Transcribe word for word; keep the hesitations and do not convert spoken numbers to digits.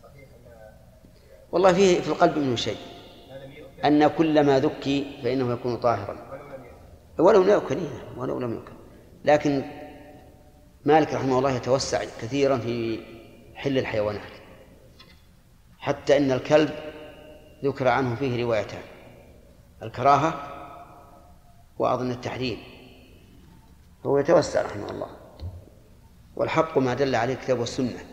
والله فيه في القلب منه شيء، أن كل ما ذكي فإنه يكون طاهرا ولو لم يأكل، ولو لم يأكل. لكن مالك رحمه الله يتوسع كثيرا في حل الحيوانات، حتى إن الكلب ذكر عنه فيه روايتان، الكراهة وأظن التحريم، هو يتوسع رحمه الله. والحق ما دل عليه الكتاب والسنة.